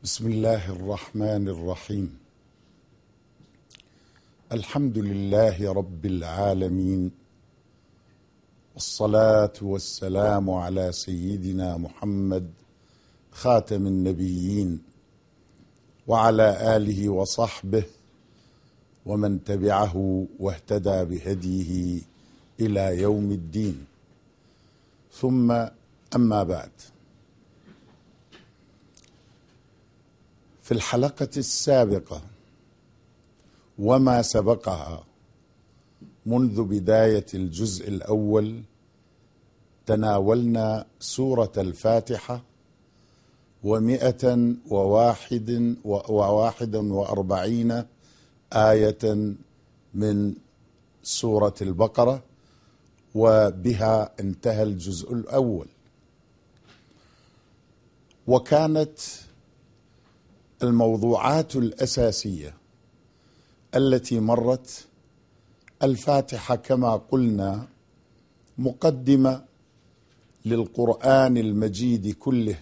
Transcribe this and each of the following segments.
بسم الله الرحمن الرحيم. الحمد لله رب العالمين، والصلاة والسلام على سيدنا محمد خاتم النبيين وعلى آله وصحبه ومن تبعه واهتدى بهديه إلى يوم الدين. ثم أما بعد، في الحلقة السابقة وما سبقها منذ بداية الجزء الأول تناولنا سورة الفاتحة 141 آية من سورة البقرة، وبها انتهى الجزء الأول. وكانت الموضوعات الأساسية التي مرت الفاتحة كما قلنا مقدمة للقرآن المجيد كله،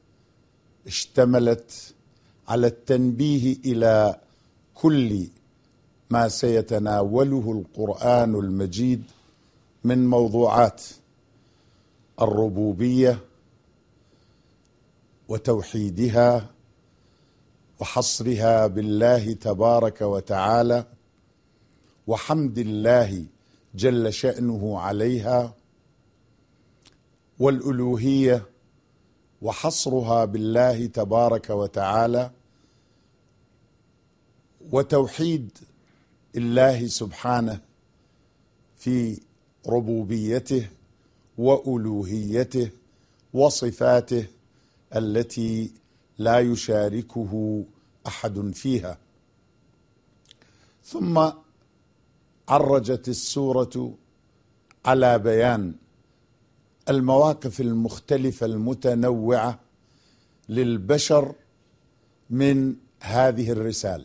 اشتملت على التنبيه إلى كل ما سيتناوله القرآن المجيد من موضوعات الربوبية وتوحيدها وحصرها بالله تبارك وتعالى، وحمد الله جل شأنه عليها، والألوهية وحصرها بالله تبارك وتعالى، وتوحيد الله سبحانه في ربوبيته وألوهيته وصفاته التي لا يشاركه أحد فيها. ثم عرجت السورة على بيان المواقف المختلفة المتنوعة للبشر من هذه الرسالة،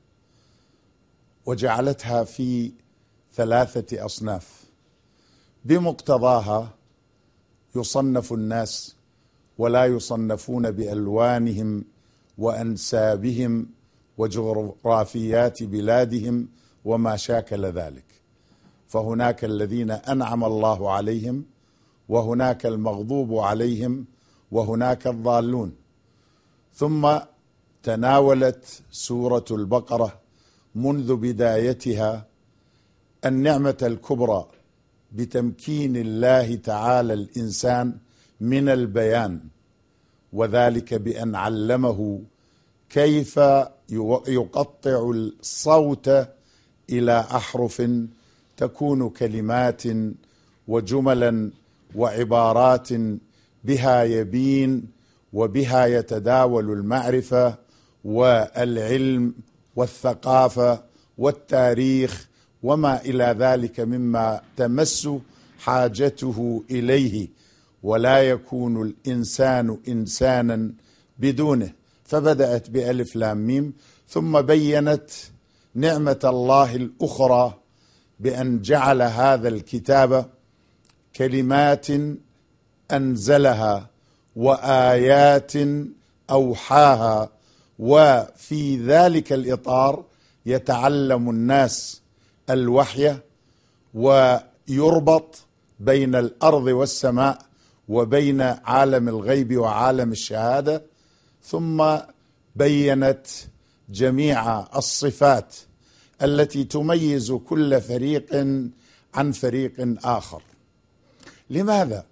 وجعلتها في 3 أصناف بمقتضاها يصنف الناس ولا يصنفون بألوانهم وأنسابهم وجغرافيات بلادهم وما شاكل ذلك، فهناك الذين أنعم الله عليهم، وهناك المغضوب عليهم، وهناك الضالون. ثم تناولت سورة البقرة منذ بدايتها النعمة الكبرى بتمكين الله تعالى الإنسان من البيان، وذلك بأن علمه كيف يقطع الصوت إلى أحرف تكون كلمات وجملا وعبارات بها يبين وبها يتداول المعرفة والعلم والثقافة والتاريخ وما إلى ذلك مما تمس حاجته إليه، ولا يكون الإنسان إنسانا بدونه. فبدأت بألف لام ميم، ثم بينت نعمة الله الأخرى بأن جعل هذا الكتاب كلمات أنزلها وآيات أوحاها، وفي ذلك الإطار يتعلم الناس الوحي ويربط بين الأرض والسماء وبين عالم الغيب وعالم الشهادة. ثم بينت جميع الصفات التي تميز كل فريق عن فريق آخر. لماذا؟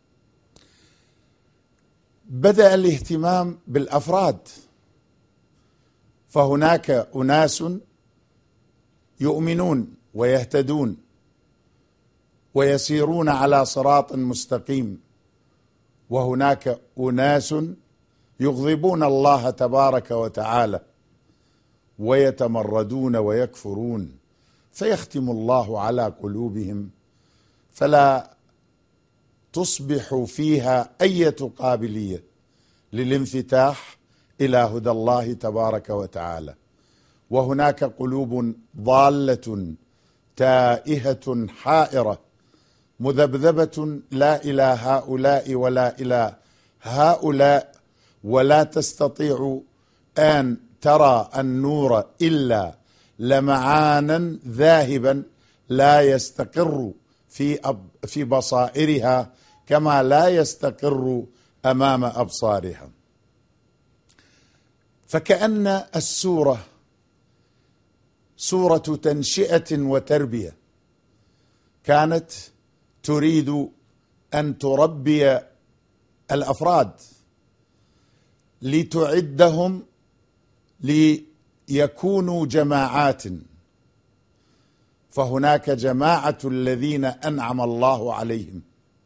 بدأ الاهتمام بالأفراد، فهناك أناس يؤمنون ويهتدون ويسيرون على صراط مستقيم، وهناك أناس يغضبون الله تبارك وتعالى ويتمردون ويكفرون، فيختم الله على قلوبهم فلا تصبح فيها أي قابلية للانفتاح إلى هدى الله تبارك وتعالى. وهناك قلوب ضالة تائهة حائرة مذبذبة لا إلى هؤلاء ولا إلى هؤلاء، ولا تستطيع أن ترى النور إلا لمعانا ذاهبا لا يستقر في بصائرها كما لا يستقر أمام أبصارها. فكأن السورة سورة تنشئة وتربية، كانت تريد أن تربي الأفراد لتعدهم ليكونوا جماعات، فهناك جماعة الذين أنعم الله عليهم،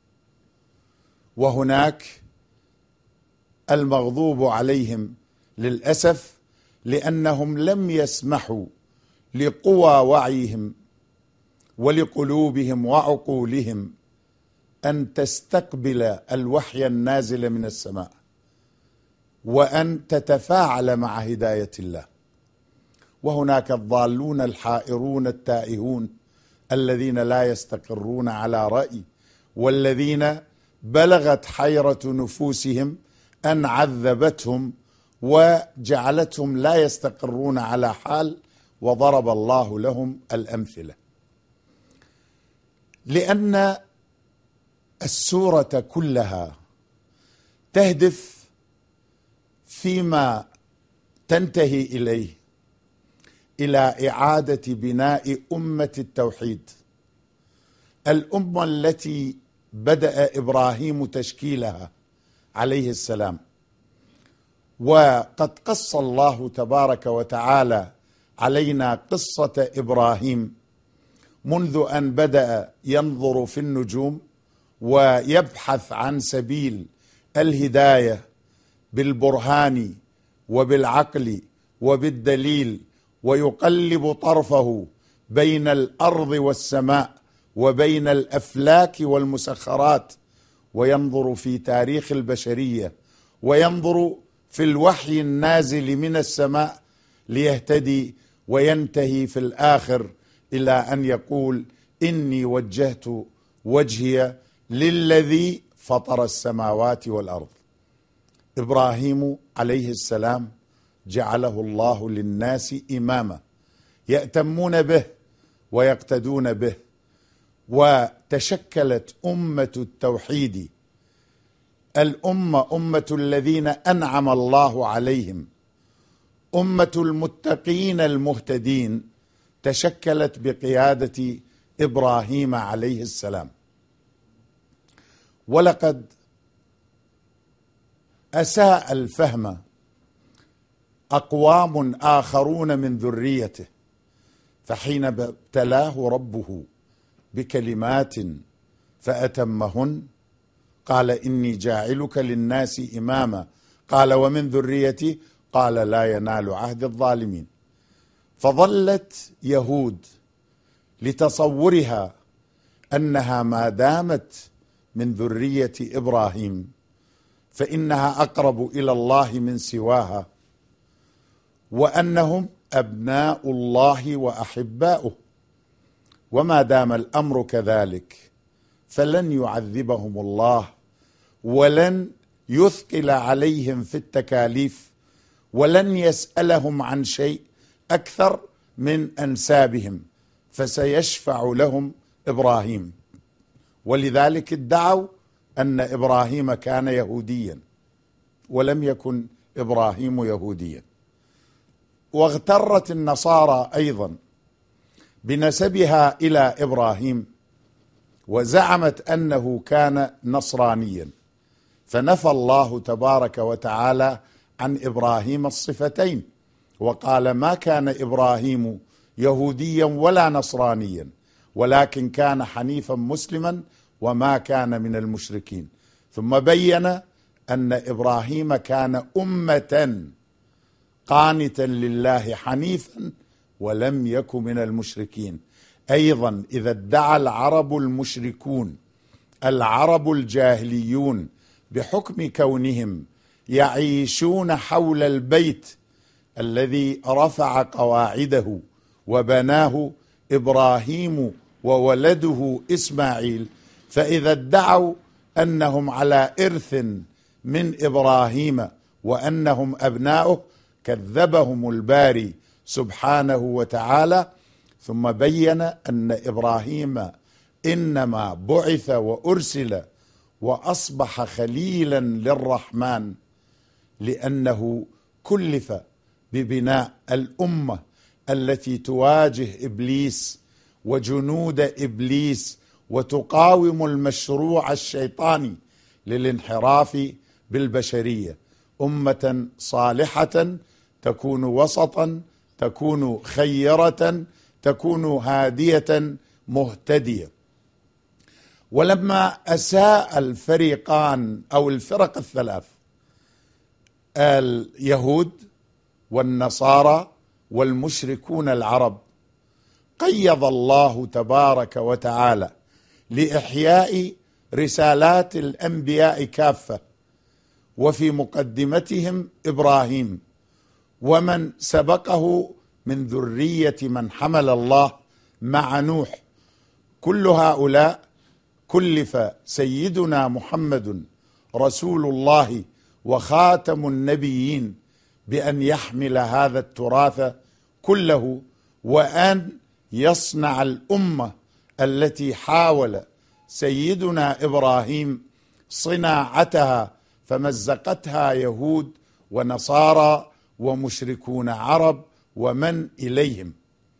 وهناك المغضوب عليهم للأسف، لأنهم لم يسمحوا لقوى وعيهم ولقلوبهم وعقولهم أن تستقبل الوحي النازل من السماء وأن تتفاعل مع هداية الله. وهناك الضالون الحائرون التائهون الذين لا يستقرون على رأي، والذين بلغت حيرة نفوسهم أن عذبتهم وجعلتهم لا يستقرون على حال، وضرب الله لهم الأمثلة. لأن السورة كلها تهدف فيما تنتهي إليه إلى إعادة بناء أمة التوحيد، الأمة التي بدأ إبراهيم تشكيلها عليه السلام. وقد قص الله تبارك وتعالى علينا قصة إبراهيم منذ أن بدأ ينظر في النجوم ويبحث عن سبيل الهداية بالبرهان وبالعقل وبالدليل، ويقلب طرفه بين الأرض والسماء وبين الأفلاك والمسخرات، وينظر في تاريخ البشرية وينظر في الوحي النازل من السماء ليهتدي، وينتهي في الآخر إلى أن يقول: إني وجهت وجهي للذي فطر السماوات والأرض. إبراهيم عليه السلام جعله الله للناس إماما يأتمون به ويقتدون به، وتشكلت أمة التوحيد، الأمة أمة الذين أنعم الله عليهم، أمة المتقين المهتدين، تشكلت بقيادة إبراهيم عليه السلام. ولقد أساء الفهم أقوام آخرون من ذريته، فحين ابتلاه ربه بكلمات فأتمهن قال: إني جاعلك للناس إماما، قال: ومن ذريتي، قال: لا ينال عهد الظالمين. فظلت يهود لتصورها أنها ما دامت من ذرية إبراهيم فإنها أقرب إلى الله من سواها، وأنهم أبناء الله وأحباؤه. وما دام الأمر كذلك فلن يعذبهم الله، ولن يثقل عليهم في التكاليف، ولن يسألهم عن شيء أكثر من أنسابهم، فسيشفع لهم إبراهيم. ولذلك ادعوا أن إبراهيم كان يهوديا، ولم يكن إبراهيم يهوديا. واغترت النصارى أيضا بنسبها إلى إبراهيم، وزعمت أنه كان نصرانيا، فنفى الله تبارك وتعالى عن إبراهيم الصفتين، وقال: ما كان إبراهيم يهوديا ولا نصرانيا، ولكن كان حنيفا مسلما وما كان من المشركين. ثم بين أن إبراهيم كان أمة قانتا لله حنيفا ولم يكن من المشركين. أيضا إذا ادعى العرب المشركون، العرب الجاهليون، بحكم كونهم يعيشون حول البيت الذي رفع قواعده وبناه إبراهيم وولده إسماعيل، فإذا ادعوا أنهم على إرث من إبراهيم وأنهم أبناؤه، كذبهم الباري سبحانه وتعالى، ثم بين أن إبراهيم إنما بعث وأرسل وأصبح خليلا للرحمن لأنه كلف ببناء الأمة التي تواجه إبليس وجنود إبليس وتقاوم المشروع الشيطاني للانحراف بالبشرية، أمة صالحة تكون وسطا، تكون خيرة، تكون هادية مهتدية. ولما أساء الفريقان أو الفرق الثلاث، اليهود والنصارى والمشركون العرب، قيض الله تبارك وتعالى لإحياء رسالات الأنبياء كافة، وفي مقدمتهم إبراهيم ومن سبقه من ذرية من حمل الله مع نوح. كل هؤلاء كلف سيدنا محمد رسول الله وخاتم النبيين بأن يحمل هذا التراث كله، وأن يصنع الأمة التي حاول سيدنا إبراهيم صناعتها فمزقتها يهود ونصارى ومشركون عرب ومن إليهم.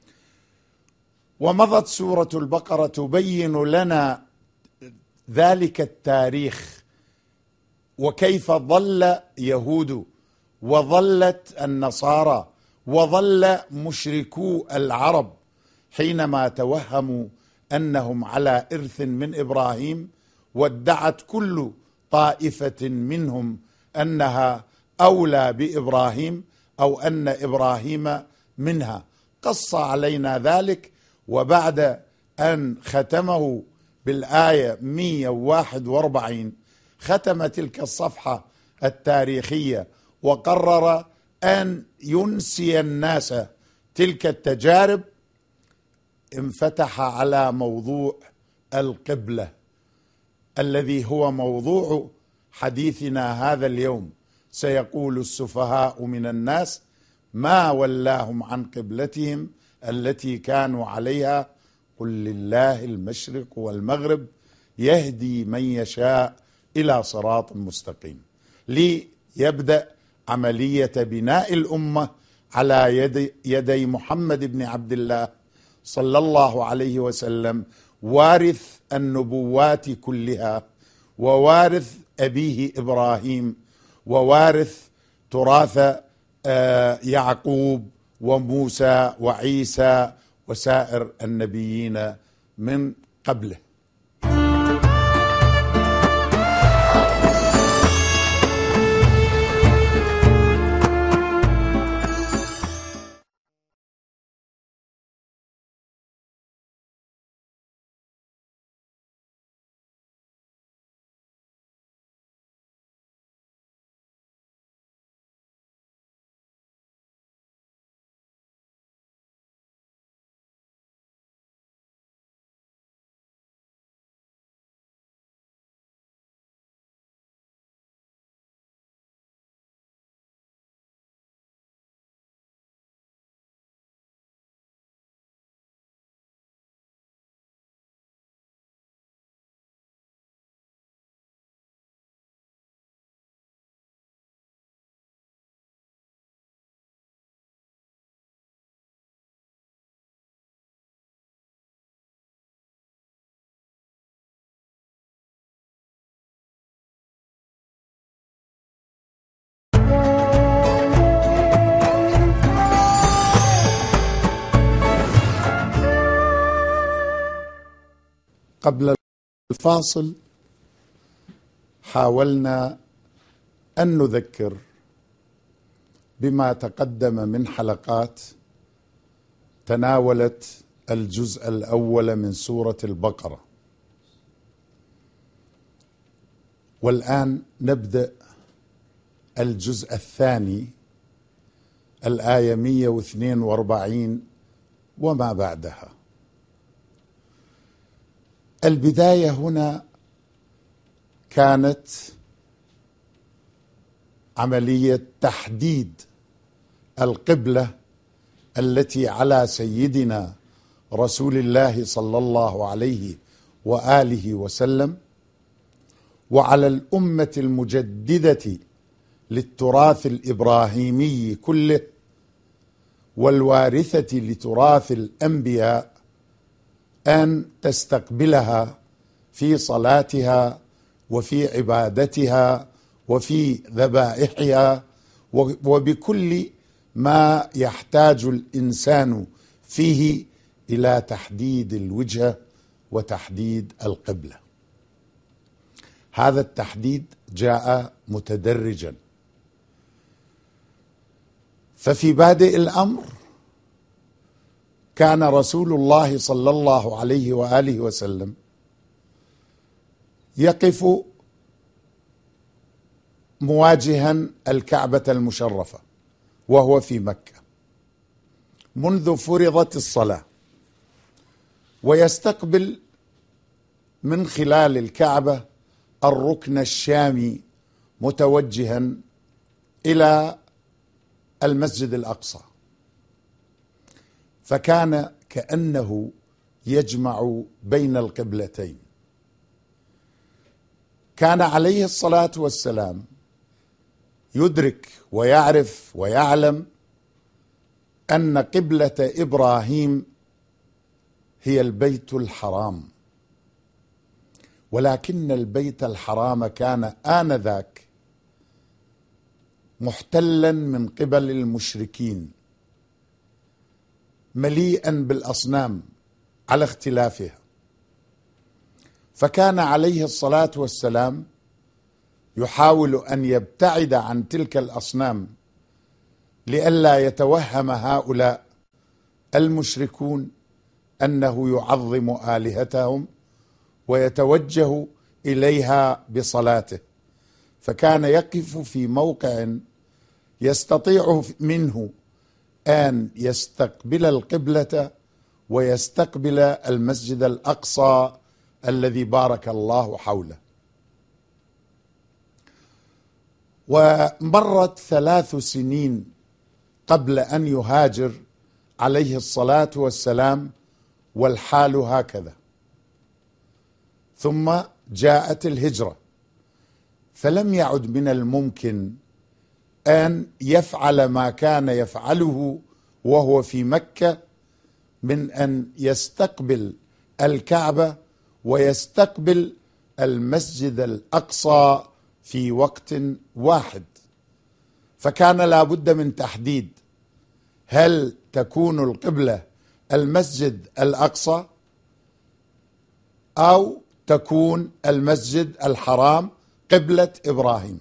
ومضت سورة البقرة تبين لنا ذلك التاريخ، وكيف ظل يهود وظلت النصارى وظل مشركو العرب حينما توهموا أنهم على إرث من إبراهيم، وادعت كل طائفة منهم أنها أولى بإبراهيم أو أن إبراهيم منها. قص علينا ذلك، وبعد أن ختمه بالآية 141 ختم تلك الصفحة التاريخية وقرر أن ينسي الناس تلك التجارب. انفتح على موضوع القبلة الذي هو موضوع حديثنا هذا اليوم. سيقول السفهاء من الناس ما ولاهم عن قبلتهم التي كانوا عليها، قل لله المشرق والمغرب يهدي من يشاء إلى صراط مستقيم. ليبدأ عملية بناء الأمة على يدي محمد بن عبد الله صلى الله عليه وسلم، وارث النبوات كلها، ووارث أبيه إبراهيم، ووارث تراث يعقوب وموسى وعيسى وسائر النبيين من قبله. قبل الفاصل حاولنا أن نذكر بما تقدم من حلقات تناولت الجزء الأول من سورة البقرة، والآن نبدأ الجزء الثاني، الآية 142 وما بعدها. البداية هنا كانت عملية تحديد القبلة التي على سيدنا رسول الله صلى الله عليه وآله وسلم، وعلى الأمة المجددة للتراث الإبراهيمي كله والوارثة لتراث الأنبياء أن تستقبلها في صلاتها وفي عبادتها وفي ذبائحها وبكل ما يحتاج الإنسان فيه إلى تحديد الوجهة وتحديد القبلة. هذا التحديد جاء متدرجا، ففي بادئ الأمر كان رسول الله صلى الله عليه وآله وسلم يقف مواجها الكعبة المشرفة وهو في مكة منذ فرضت الصلاة، ويستقبل من خلال الكعبة الركن الشامي متوجها إلى المسجد الأقصى، فكان كأنه يجمع بين القبلتين. كان عليه الصلاة والسلام يدرك ويعرف ويعلم أن قبلة إبراهيم هي البيت الحرام، ولكن البيت الحرام كان آنذاك محتلا من قبل المشركين، مليئا بالأصنام على اختلافها، فكان عليه الصلاة والسلام يحاول أن يبتعد عن تلك الأصنام لئلا يتوهم هؤلاء المشركون أنه يعظم آلهتهم ويتوجه إليها بصلاته، فكان يقف في موقع يستطيع منه أن يستقبل القبلة ويستقبل المسجد الأقصى الذي بارك الله حوله. ومرت 3 سنين قبل أن يهاجر عليه الصلاة والسلام والحال هكذا، ثم جاءت الهجرة، فلم يعد من الممكن أن يفعل ما كان يفعله وهو في مكة من أن يستقبل الكعبة ويستقبل المسجد الأقصى في وقت واحد، فكان لا بد من تحديد: هل تكون القبلة المسجد الأقصى أو تكون المسجد الحرام قبلة إبراهيم؟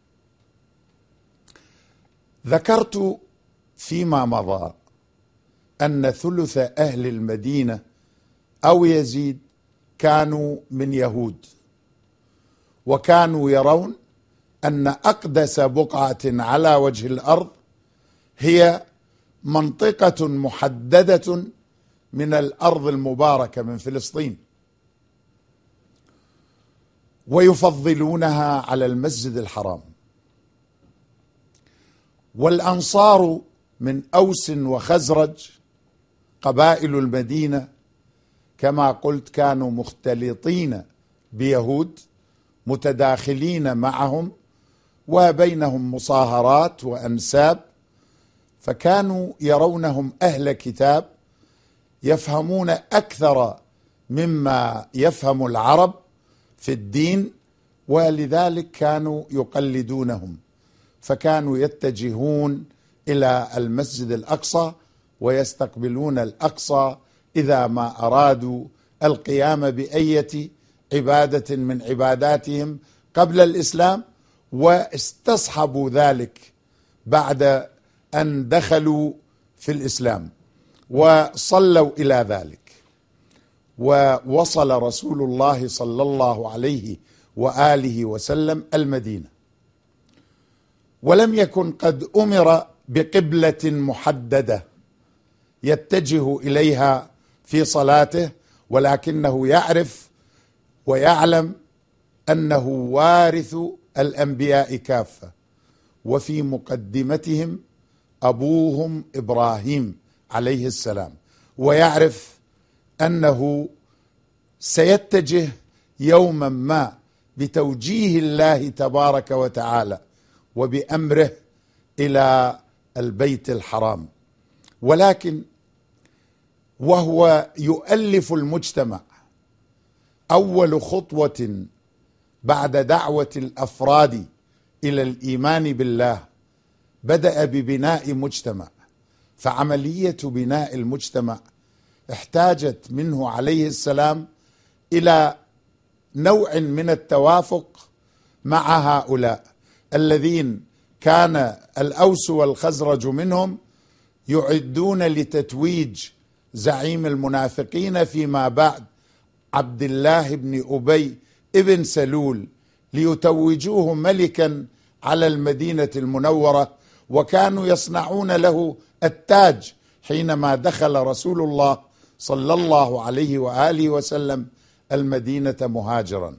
ذكرت فيما مضى أن ثلث أهل المدينة أو يزيد كانوا من يهود، وكانوا يرون أن أقدس بقعة على وجه الأرض هي منطقة محددة من الأرض المباركة من فلسطين، ويفضلونها على المسجد الحرام. والأنصار من أوس وخزرج قبائل المدينة كما قلت كانوا مختلطين بيهود متداخلين معهم وبينهم مصاهرات وأنساب، فكانوا يرونهم أهل كتاب يفهمون أكثر مما يفهم العرب في الدين، ولذلك كانوا يقلدونهم، فكانوا يتجهون إلى المسجد الأقصى ويستقبلون الأقصى إذا ما أرادوا القيام بأية عبادة من عباداتهم قبل الإسلام، واستصحبوا ذلك بعد أن دخلوا في الإسلام وصلوا إلى ذلك. ووصل رسول الله صلى الله عليه وآله وسلم المدينة، ولم يكن قد أمر بقبلة محددة يتجه إليها في صلاته، ولكنه يعرف ويعلم أنه وارث الأنبياء كافة، وفي مقدمتهم أبوهم إبراهيم عليه السلام، ويعرف أنه سيتجه يوما ما بتوجيه الله تبارك وتعالى وبأمره إلى البيت الحرام، ولكن وهو يؤلف المجتمع أول خطوة بعد دعوة الأفراد إلى الإيمان بالله بدأ ببناء مجتمع. فعملية بناء المجتمع احتاجت منه عليه السلام إلى نوع من التوافق مع هؤلاء الذين كان الأوس والخزرج منهم يعدون لتتويج زعيم المنافقين فيما بعد عبد الله بن أبي ابن سلول ليتوجوه ملكا على المدينة المنورة، وكانوا يصنعون له التاج حينما دخل رسول الله صلى الله عليه وآله وسلم المدينة مهاجرا.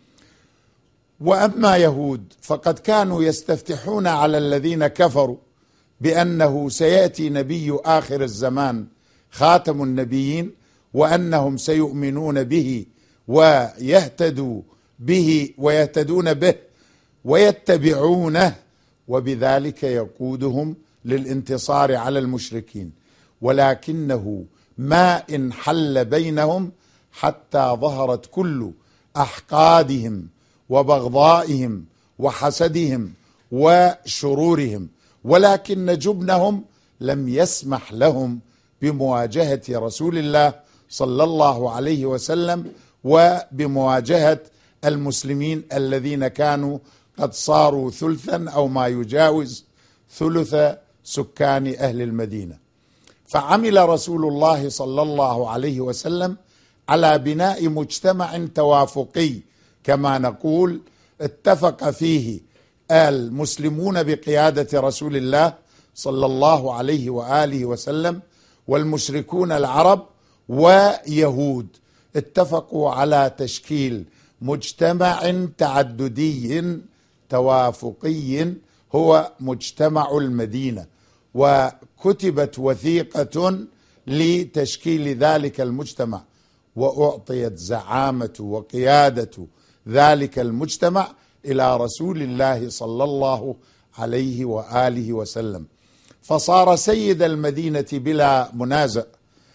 وأما يهود فقد كانوا يستفتحون على الذين كفروا بأنه سيأتي نبي آخر الزمان خاتم النبيين، وأنهم سيؤمنون به ويهتدون به ويتبعونه، وبذلك يقودهم للانتصار على المشركين. ولكنه ما انحل بينهم حتى ظهرت كل أحقادهم وبغضائهم وحسدهم وشرورهم، ولكن جبنهم لم يسمح لهم بمواجهة رسول الله صلى الله عليه وسلم وبمواجهة المسلمين الذين كانوا قد صاروا ثلثا أو ما يجاوز ثلث سكان أهل المدينة. فعمل رسول الله صلى الله عليه وسلم على بناء مجتمع توافقي كما نقول اتفق فيه المسلمون بقيادة رسول الله صلى الله عليه وآله وسلم والمشركون العرب ويهود اتفقوا على تشكيل مجتمع تعددي توافقي هو مجتمع المدينة، وكتبت وثيقة لتشكيل ذلك المجتمع، وأعطيت زعامة وقيادة ذلك المجتمع إلى رسول الله صلى الله عليه وآله وسلم، فصار سيد المدينة بلا منازع.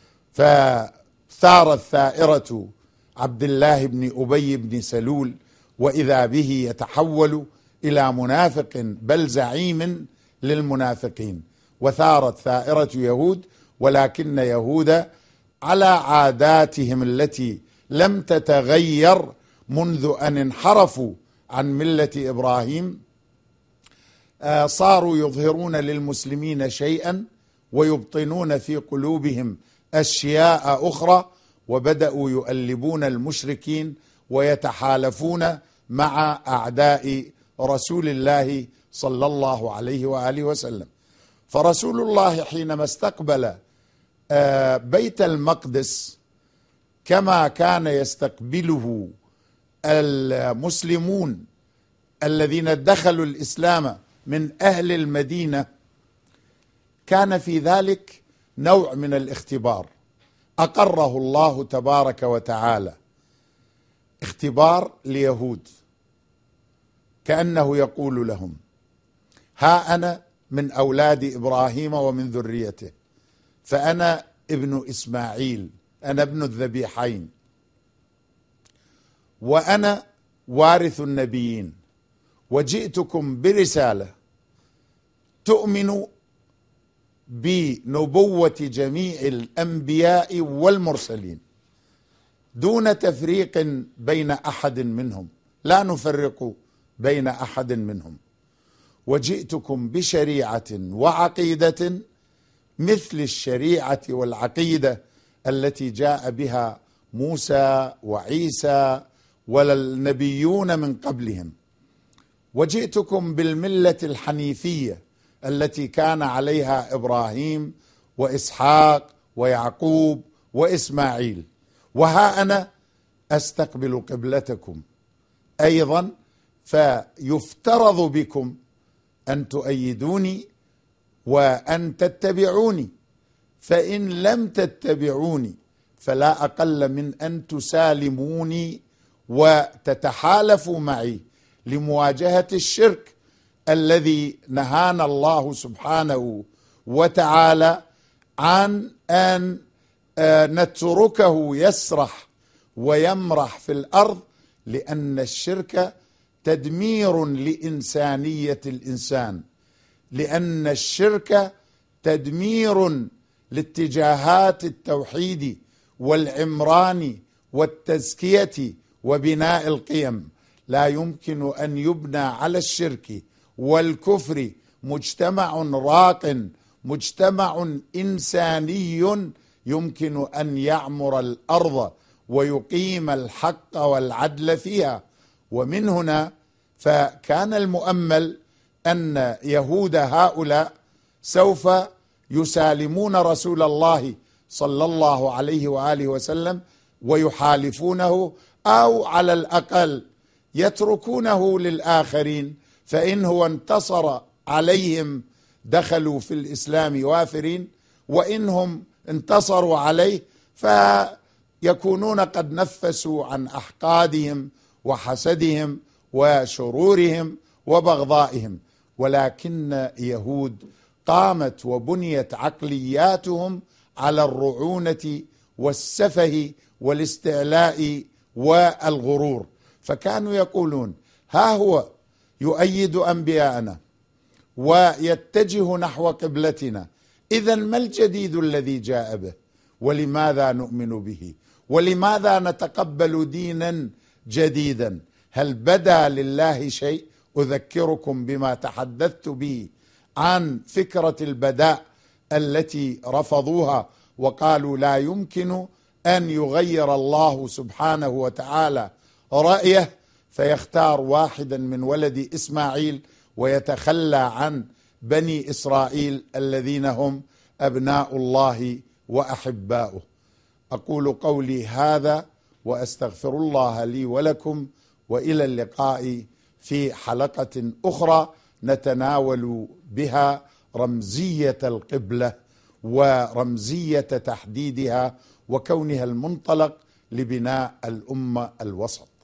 فثارت ثائرة عبد الله بن أبي بن سلول، وإذا به يتحول إلى منافق بل زعيم للمنافقين، وثارت ثائرة يهود، ولكن يهود على عاداتهم التي لم تتغير منذ أن انحرفوا عن ملة إبراهيم، صاروا يظهرون للمسلمين شيئا ويبطنون في قلوبهم أشياء أخرى، وبدأوا يؤلبون المشركين ويتحالفون مع أعداء رسول الله صلى الله عليه وآله وسلم. فرسول الله حينما استقبل بيت المقدس كما كان يستقبله المسلمون الذين دخلوا الإسلام من أهل المدينة، كان في ذلك نوع من الاختبار أقره الله تبارك وتعالى، اختبار ليهود، كأنه يقول لهم: ها أنا من أولاد إبراهيم ومن ذريته، فأنا ابن إسماعيل، أنا ابن الذبيحين، وأنا وارث النبيين، وجئتكم برسالة تؤمن بنبوة جميع الأنبياء والمرسلين دون تفريق بين أحد منهم، لا نفرق بين أحد منهم، وجئتكم بشريعة وعقيدة مثل الشريعة والعقيدة التي جاء بها موسى وعيسى والنبيون من قبلهم، وجئتكم بالملة الحنيفية التي كان عليها إبراهيم وإسحاق ويعقوب وإسماعيل، وها أنا أستقبل قبلتكم أيضا، فيفترض بكم أن تؤيدوني وأن تتبعوني، فإن لم تتبعوني فلا أقل من أن تسالموني وتتحالفوا معي لمواجهة الشرك الذي نهانا الله سبحانه وتعالى عن أن نتركه يسرح ويمرح في الأرض، لأن الشرك تدمير لإنسانية الإنسان، لأن الشرك تدمير لاتجاهات التوحيد والعمران والتزكية وبناء القيم. لا يمكن أن يبنى على الشرك والكفر مجتمع راق، مجتمع إنساني يمكن أن يعمر الأرض ويقيم الحق والعدل فيها. ومن هنا فكان المؤمل أن يهود هؤلاء سوف يسالمون رسول الله صلى الله عليه وآله وسلم ويحالفونه، أو على الأقل يتركونه للآخرين، فإن هو انتصر عليهم دخلوا في الإسلام وافرين، وإنهم انتصروا عليه فيكونون قد نفسوا عن أحقادهم وحسدهم وشرورهم وبغضائهم. ولكن يهود قامت وبنيت عقلياتهم على الرعونة والسفه والاستعلاء والغرور، فكانوا يقولون ها هو يؤيد أنبياءنا ويتجه نحو قبلتنا، إذن ما الجديد الذي جاء به؟ ولماذا نؤمن به؟ ولماذا نتقبل دينا جديدا؟ هل بدا لله شيء؟ أذكركم بما تحدثت به عن فكرة البداء التي رفضوها وقالوا لا يمكن أن يغير الله سبحانه وتعالى رأيه فيختار واحدا من ولد إسماعيل ويتخلى عن بني إسرائيل الذين هم أبناء الله وأحباؤه. أقول قولي هذا وأستغفر الله لي ولكم، وإلى اللقاء في حلقة أخرى نتناول بها رمزية القبلة ورمزية تحديدها وكونها المنطلق لبناء الأمة الوسط.